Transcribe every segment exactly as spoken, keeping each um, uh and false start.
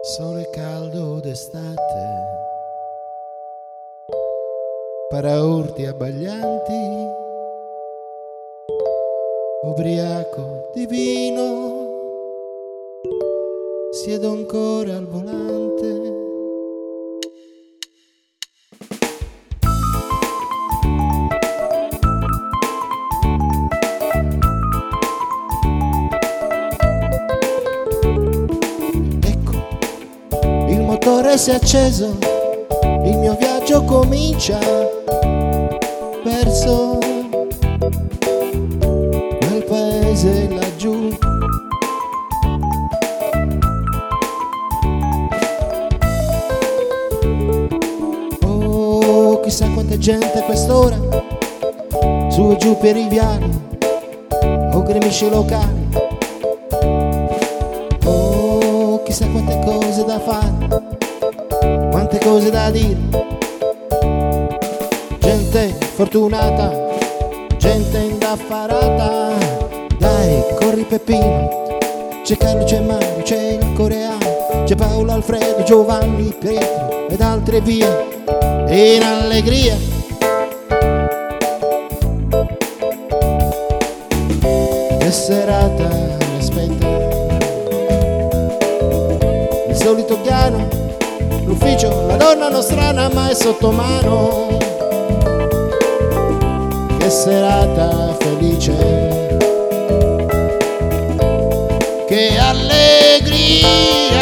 Sole caldo d'estate, paraurti abbaglianti, ubriaco di vino, siedo ancora al volante. Il motore si è acceso, il mio viaggio comincia verso quel paese laggiù. Oh, chissà quanta gente a quest'ora, su e giù per i viali, o gremisci locali. Oh, chissà quante cose da fare, quante cose da dire. Gente fortunata, gente indaffarata. Dai, corri Peppino, c'è Carlo, c'è Mario, c'è il coreano, c'è Paolo, Alfredo, Giovanni, Pietro ed altre vie in allegria. Che serata mi aspetta, il solito piano, l'ufficio, la donna nostrana ma è sotto mano. Che serata felice, che allegria.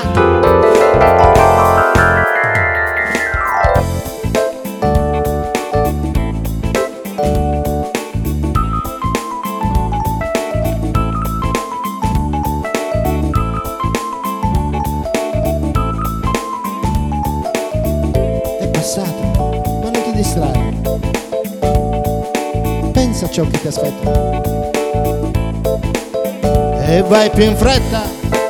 È passata, ma non ti distrarre. Pensa a ciò che ti aspetta e vai più in fretta.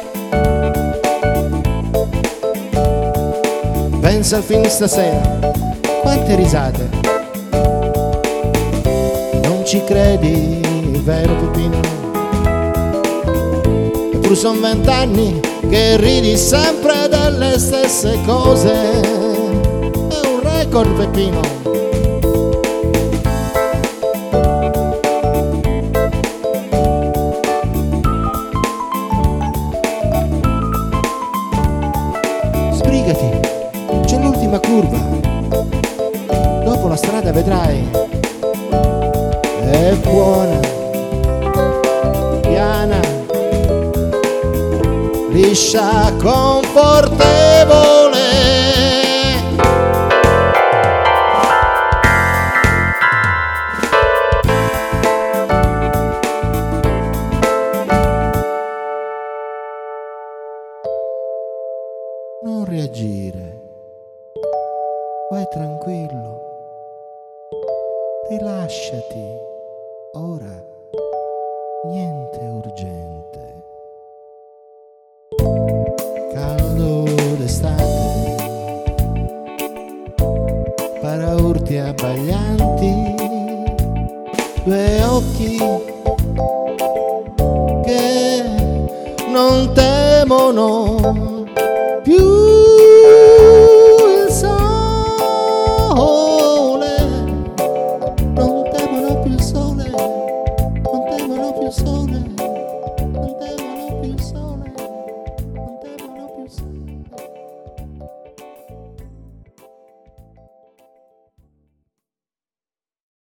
Pensa al film stasera, quante risate. Non ci credi, vero Peppino? Eppure son vent'anni che ridi sempre delle stesse cose. È un record, Peppino. Sbrigati, c'è l'ultima curva, dopo la strada vedrai, è buona, piana, liscia, confortevole. Non reagire, vai tranquillo, rilasciati, ora niente urgente. Caldo d'estate, paraurti abbaglianti, due occhi che non temono più.